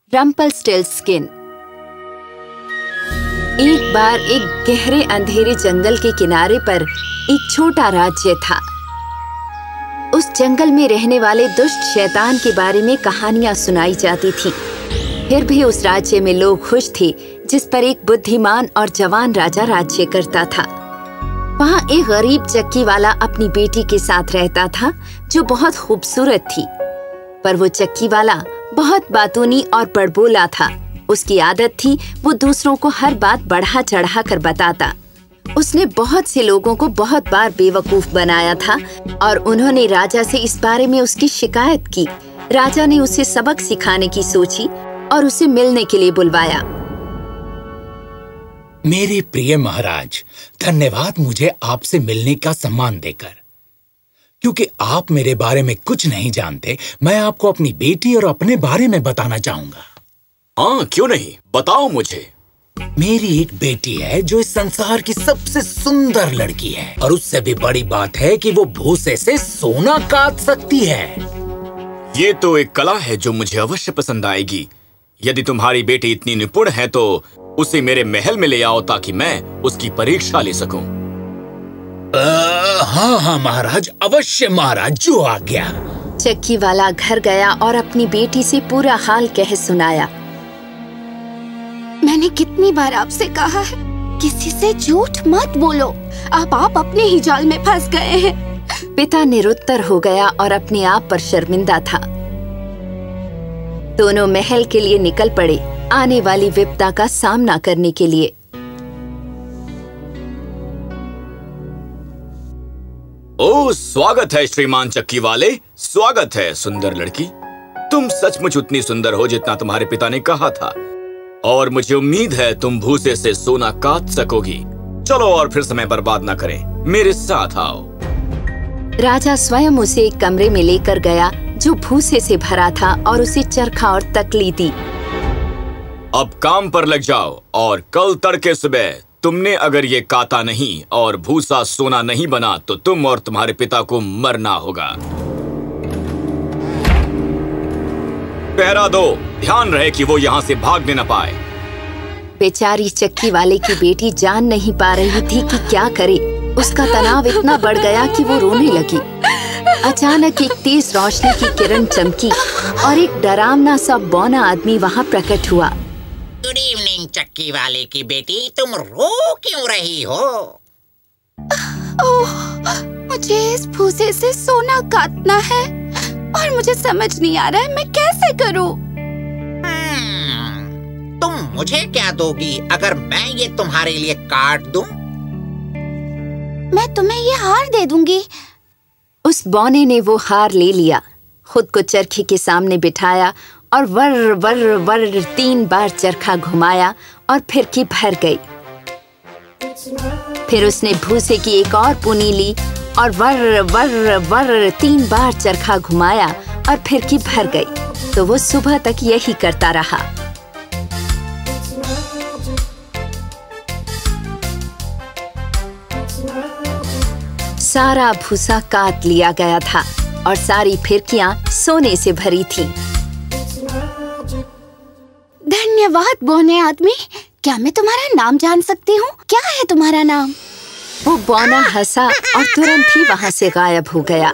रम्पलस्टिल्टस्किन। एक बार एक गहरे अंधेरे जंगल के किनारे पर एक छोटा राज्य था। उस जंगल में रहने वाले दुष्ट शैतान के बारे में कहानियां सुनाई जाती थीं। फिर भी उस राज्य में लोग खुश थे, जिस पर एक बुद्धिमान और जवान राजा राज्य करता था। वहाँ एक गरीब चक्की वाला अपनी बेटी के साथ रहता था, जो बहुत खूबसूरत थी। पर वो चक्की वाला बहुत बातूनी और बड़बोला था। उसकी आदत थी वो दूसरों को हर बात बढ़ा चढ़ा कर बताता। उसने बहुत से लोगों को बहुत बार बेवकूफ बनाया था और उन्होंने राजा से इस बारे में उसकी शिकायत की। राजा ने उसे सबक सिखाने की सोची और उसे मिलने के लिए बुलवाया। मेरे प्रिय महाराज, धन्यवाद मुझे आपसे मिलने का सम्मान देकर। क्योंकि आप मेरे बारे में कुछ नहीं जानते, मैं आपको अपनी बेटी और अपने बारे में बताना चाहूंगा। हाँ, क्यों नहीं, बताओ मुझे। मेरी एक बेटी है जो इस संसार की सबसे सुंदर लड़की है, और उससे भी बड़ी बात है कि वो भूसे से सोना काट सकती है। ये तो एक कला है जो मुझे अवश्य पसंद आएगी। यदि तुम्हारी बेटी इतनी निपुण है तो उसे मेरे महल में ले आओ ताकि मैं उसकी परीक्षा ले सकूं। हाँ महाराज, अवश्य महाराज, जो आज्ञा। चक्की वाला घर गया और अपनी बेटी से पूरा हाल कह सुनाया। मैंने कितनी बार आपसे कहा है, किसी से झूठ मत बोलो। अब आप अपने ही जाल में फंस गए हैं। पिता निरुत्तर हो गया और अपने आप पर शर्मिंदा था। दोनों महल के लिए निकल पड़े, आने वाली विपदा का सामना करने के लिए। ओह, स्वागत है श्रीमान चक्की वाले, स्वागत है सुंदर लड़की। तुम सचमुच उतनी सुंदर हो जितना तुम्हारे पिता ने कहा था, और मुझे उम्मीद है तुम भूसे से सोना काट सकोगी। चलो और फिर समय बर्बाद ना करें, मेरे साथ आओ। राजा स्वयं उसे एक कमरे में लेकर गया जो भूसे से भरा था और उसे चरखा और तकली दी। अब काम पर लग जाओ और कल तड़के सुबह तुमने अगर ये काटा नहीं और भूसा सोना नहीं बना तो तुम और तुम्हारे पिता को मरना होगा। पहरा दो, ध्यान रहे कि वो यहाँ से भागने न पाए। बेचारी चक्की वाले की बेटी जान नहीं पा रही थी कि क्या करे। उसका तनाव इतना बढ़ गया कि वो रोने लगी। अचानक एक तेज रोशनी की किरण चमकी और एक डरावना सा बौना आदमी वहाँ प्रकट हुआ। गुड इवनिंग चक्की वाले की बेटी, तुम रो क्यों रही हो? ओह, मुझे इस भूसे से सोना काटना है और मुझे समझ नहीं आ रहा है मैं कैसे करूं। तुम मुझे क्या दोगी अगर मैं ये तुम्हारे लिए काट दूं? मैं तुम्हें ये हार दे दूंगी। उस बौने ने वो हार ले लिया, खुद को चरखे के सामने बिठाया और वर्र वर्र वर्र 3 बार चरखा घुमाया और फिरकी भर गई। फिर उसने भूसे की एक और पुनी ली और वर्र वर्र वर्र 3 बार चरखा घुमाया और फिरकी भर गई। तो वो सुबह तक यही करता रहा। सारा भूसा काट लिया गया था और सारी फिरकियां सोने से भरी थीं। धन्यवाद बौने आदमी। क्या मैं तुम्हारा नाम जान सकती हूँ? क्या है तुम्हारा नाम? वो बौना हंसा और तुरंत ही वहाँ से गायब हो गया।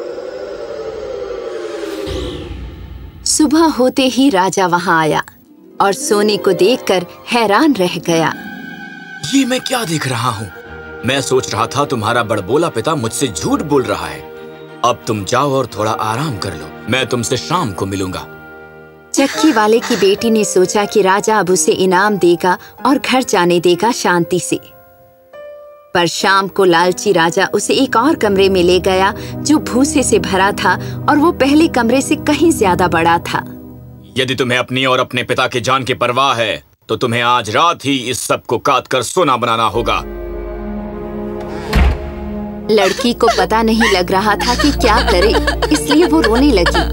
सुबह होते ही राजा वहाँ आया और सोने को देखकर हैरान रह गया। ये मैं क्या देख रहा हूँ? मैं सोच रहा था तुम्हारा बड़बोला पिता मुझसे झूठ बोल रहा है। अब तुम जाओ और थोड़ा आराम कर लो, मैं तुमसे शाम को मिलूंगा। चक्की वाले की बेटी ने सोचा कि राजा अब उसे इनाम देगा और घर जाने देगा शांति से। पर शाम को लालची राजा उसे एक और कमरे में ले गया जो भूसे से भरा था और वो पहले कमरे से कहीं ज्यादा बड़ा था। यदि तुम्हें अपनी और अपने पिता की जान की परवाह है तो तुम्हें आज रात ही इस सब को काट कर सोना बनाना होगा। लड़की को पता नहीं लग रहा था कि क्या करे, इसलिए वो रोने लगी।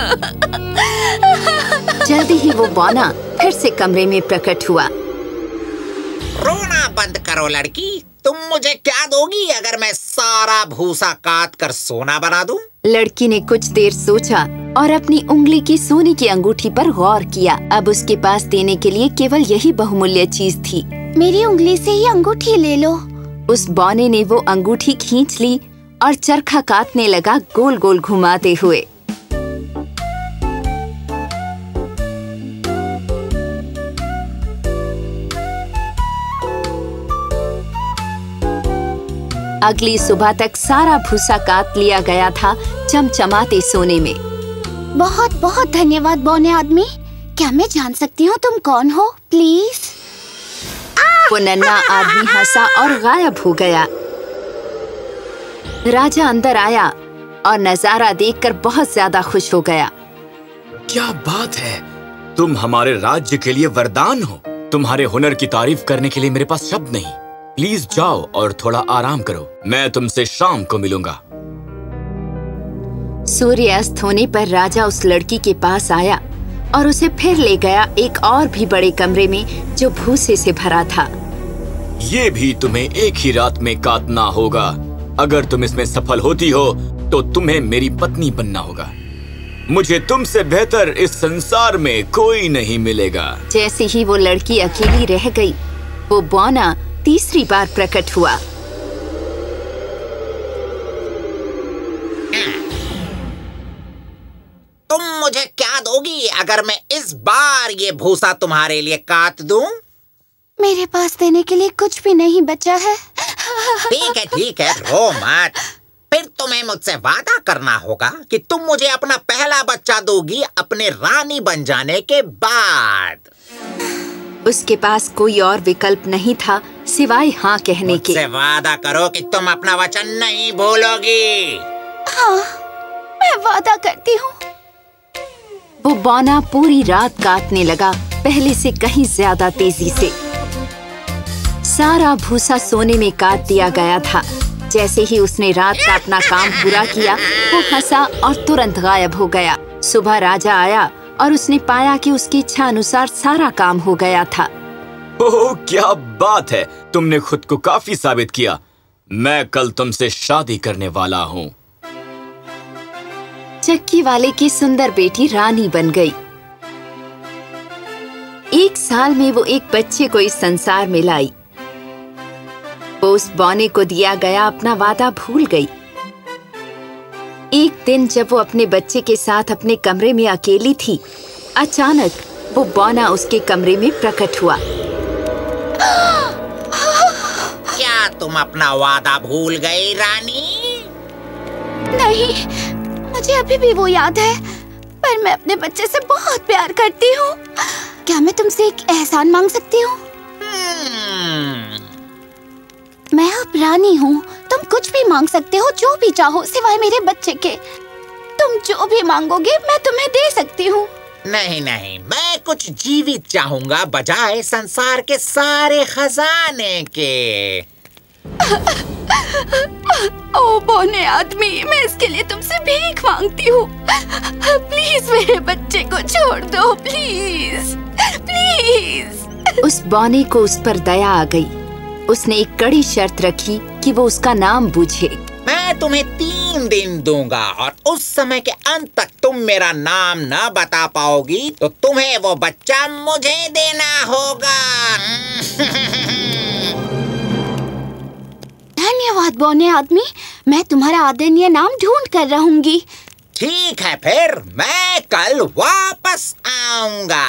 जल्दी ही वो बौना फिर से कमरे में प्रकट हुआ। रोना बंद करो लड़की, तुम मुझे क्या दोगी अगर मैं सारा भूसा काट कर सोना बना दूं? लड़की ने कुछ देर सोचा और अपनी उंगली की सोने की अंगूठी पर गौर किया। अब उसके पास देने के लिए केवल यही बहुमूल्य चीज थी। मेरी उंगली से ही अंगूठी ले लो। उस बौने ने वो अंगूठी खींच ली और चरखा काटने लगा, गोल गोल घुमाते हुए। अगली सुबह तक सारा भूसा काट लिया गया था, चमचमाते सोने में। बहुत बहुत धन्यवाद बौने आदमी। क्या मैं जान सकती हूँ तुम कौन हो प्लीज? वो नन्हा आदमी हंसा और गायब हो गया। राजा अंदर आया और नजारा देखकर बहुत ज्यादा खुश हो गया। क्या बात है, तुम हमारे राज्य के लिए वरदान हो। तुम्हारे हुनर की तारीफ करने के लिए मेरे पास शब्द नहीं। प्लीज जाओ और थोड़ा आराम करो, मैं तुमसे शाम को मिलूंगा। सूर्य अस्त होने पर राजा उस लड़की के पास आया और उसे फिर ले गया एक और भी बड़े कमरे में जो भूसे से भरा था। ये भी तुम्हें एक ही रात में काटना होगा। अगर तुम इसमें सफल होती हो तो तुम्हें मेरी पत्नी बनना होगा। मुझे तुमसे बेहतर इस संसार में कोई नहीं मिलेगा। जैसे ही वो लड़की अकेली रह गई, वो बौना तीसरी बार प्रकट हुआ। तुम मुझे क्या दोगी अगर मैं इस बार ये भूसा तुम्हारे लिए काट दूं? मेरे पास देने के लिए कुछ भी नहीं बचा है। ठीक है, रो मत। फिर तुम्हें मुझसे वादा करना होगा कि तुम मुझे अपना पहला बच्चा दोगी अपने रानी बन जाने के बाद। उसके पास कोई और विकल्प नहीं था सिवाय हाँ कहने के। मुझसे वादा करो कि तुम अपना वचन नहीं भूलोगी। हाँ, मैं वादा करती हूँ। वो बौना पूरी रात काटने लगा, पहले से कहीं ज्यादा तेजी से। सारा भूसा सोने में काट दिया गया था। जैसे ही उसने रात का अपना काम पूरा किया, वो हंसा और तुरंत गायब हो गया। सुबह राजा आया और उसने पाया कि उसकी इच्छा अनुसार सारा काम हो गया था। ओह, क्या बात है, तुमने खुद को काफी साबित किया। मैं कल तुमसे शादी करने वाला हूँ। चक्की वाले की सुंदर बेटी रानी बन गई। एक साल में वो एक बच्चे को इस संसार में लाई। वो उस बौने को दिया गया अपना वादा भूल गई। एक दिन जब वो अपने बच्चे के साथ अपने कमरे में अकेली थी, अचानक वो बौना उसके कमरे में प्रकट हुआ। क्या तुम अपना वादा भूल गई रानी? नहीं, मुझे अभी भी वो याद है, पर मैं अपने बच्चे से बहुत प्यार करती हूँ। क्या मैं तुमसे एक एहसान मांग सकती हूँ? मैं अब रानी हूँ, तुम कुछ भी मांग सकते हो, जो भी चाहो, सिवाय मेरे बच्चे के। तुम जो भी मांगोगे मैं तुम्हें दे सकती हूँ। नहीं, मैं कुछ जीवित चाहूँगा बजाय संसार के सारे खजाने के। ओ बौने आदमी, मैं इसके लिए तुमसे भीख मांगती हूँ। प्लीज मेरे बच्चे को छोड़ दो, प्लीज प्लीज। उस बौने को उस पर दया आ गई। उसने एक कड़ी शर्त रखी कि वो उसका नाम पूछे। मैं तुम्हें 3 दिन दूंगा और उस समय के अंत तक तुम मेरा नाम न बता पाओगी तो तुम्हें वो बच्चा मुझे देना होगा। धन्यवाद बौने आदमी, मैं तुम्हारा आदरणीय नाम ढूंढ कर रहूंगी। ठीक है, फिर मैं कल वापस आऊंगा।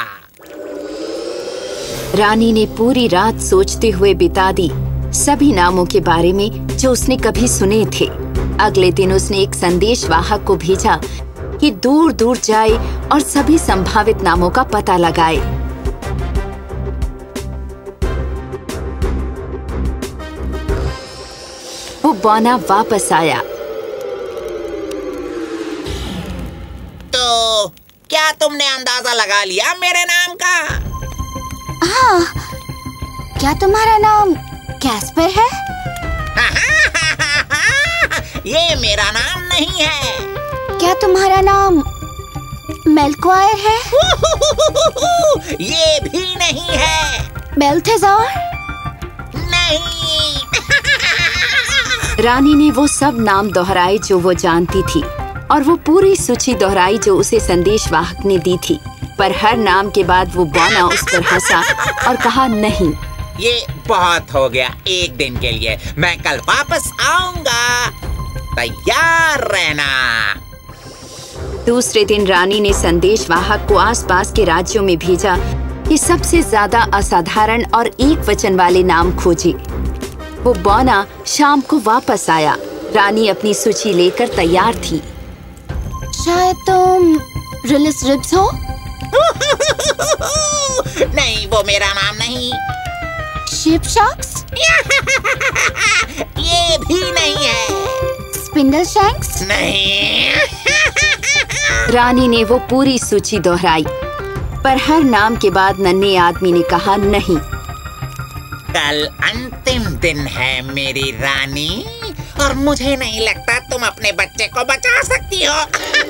रानी ने पूरी रात सोचते हुए बिता दी, सभी नामों के बारे में जो उसने कभी सुने थे। अगले दिन उसने एक संदेशवाहक को भेजा कि दूर दूर जाए और सभी संभावित नामों का पता लगाए। वो बौना वापस आया। तो क्या तुमने अंदाजा लगा लिया मेरे नाम का? हाँ, क्या तुम्हारा नाम कैस्पर है? ये मेरा नाम नहीं है। क्या तुम्हारा नाम मेल्क्वायर है? ये भी नहीं है। बेल्थेज़ार? नहीं। रानी ने वो सब नाम दोहराए जो वो जानती थी। और वो पूरी सूची दोहराई जो उसे संदेशवाहक ने दी थी। पर हर नाम के बाद वो बौना उस पर हंसा और कहा, नहीं, ये बहुत हो गया एक दिन के लिए। मैं कल वापस आऊंगा, तैयार रहना। दूसरे दिन रानी ने संदेशवाहक को आसपास के राज्यों में भेजा कि सबसे ज्यादा असाधारण और एक वचन वाले नाम खोजे। वो बौना शाम को वापस आया। रानी अपनी सूची लेकर तैयार थी। शायद तुम रिलिस रिब्स हो? नहीं, वो मेरा नाम नहीं। Ship shocks? ये भी नहीं है। Spindle shanks? नहीं। रानी ने वो पूरी सूची दोहराई, पर हर नाम के बाद नन्हे आदमी ने कहा, नहीं। कल अंतिम दिन है मेरी रानी, और मुझे नहीं लगता तुम अपने बच्चे को बचा सकती हो।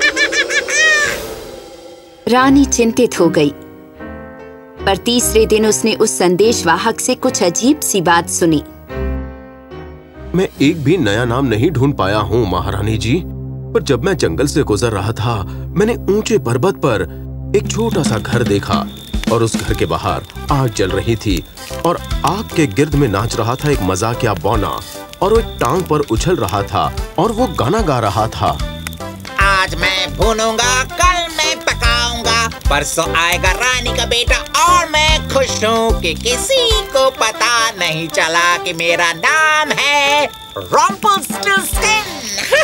रानी चिंतित हो गई, पर तीसरे दिन उसने उस संदेशवाहक से कुछ अजीब सी बात सुनी। मैं एक भी नया नाम नहीं ढूंढ पाया हूँ महारानी जी, पर जब मैं जंगल से गुजर रहा था, मैंने ऊंचे पर्वत पर एक छोटा सा घर देखा और उस घर के बाहर आग जल रही थी और आग के गिर्द में नाच रहा था एक मजाकिया बौना, और वो एक टांग पर उछल रहा था और वो गाना गा रहा था। आज मैं भूनूंगा, कल मैं पकाऊंगा, परसों आएगा रानी का बेटा, और मैं खुश हूँ कि किसी को पता नहीं चला कि मेरा नाम है रम्पल्सटिल्टन।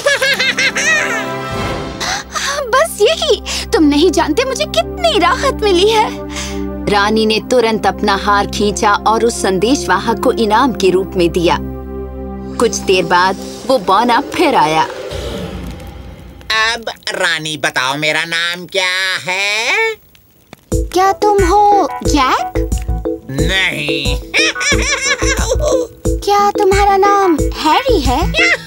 बस यही। तुम नहीं जानते मुझे कितनी राहत मिली है। रानी ने तुरंत अपना हार खींचा और उस संदेशवाहक को इनाम के रूप में दिया। कुछ देर बाद वो बौना फिर आया। अब रानी बताओ, मेरा नाम क्या है? क्या तुम हो जैक? नहीं। क्या तुम्हारा नाम हैरी है?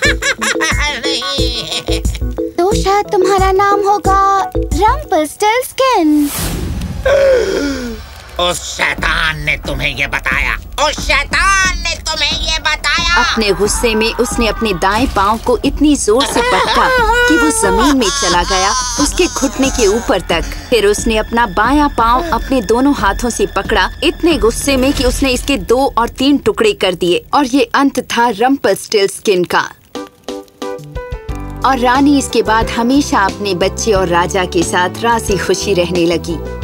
नहीं। तो शायद तुम्हारा नाम होगा रम्पल्सटिल्टन। उस शैतान ने तुम्हें ये बताया। उस शैतान ने तुम्हें ये बताया। अपने गुस्से में उसने अपने दाएं पांव को इतनी जोर से पटका कि वो जमीन में चला गया, उसके घुटने के ऊपर तक। फिर उसने अपना बायां पांव अपने दोनों हाथों से पकड़ा, इतने गुस्से में कि उसने इसके 2 और 3 टुकड़े कर दिए, और ये अंत था रम्पल्सटिल्टन का। और रानी इसके बाद हमेशा अपने बच्चे और राजा के साथ राजी खुशी रहने लगी।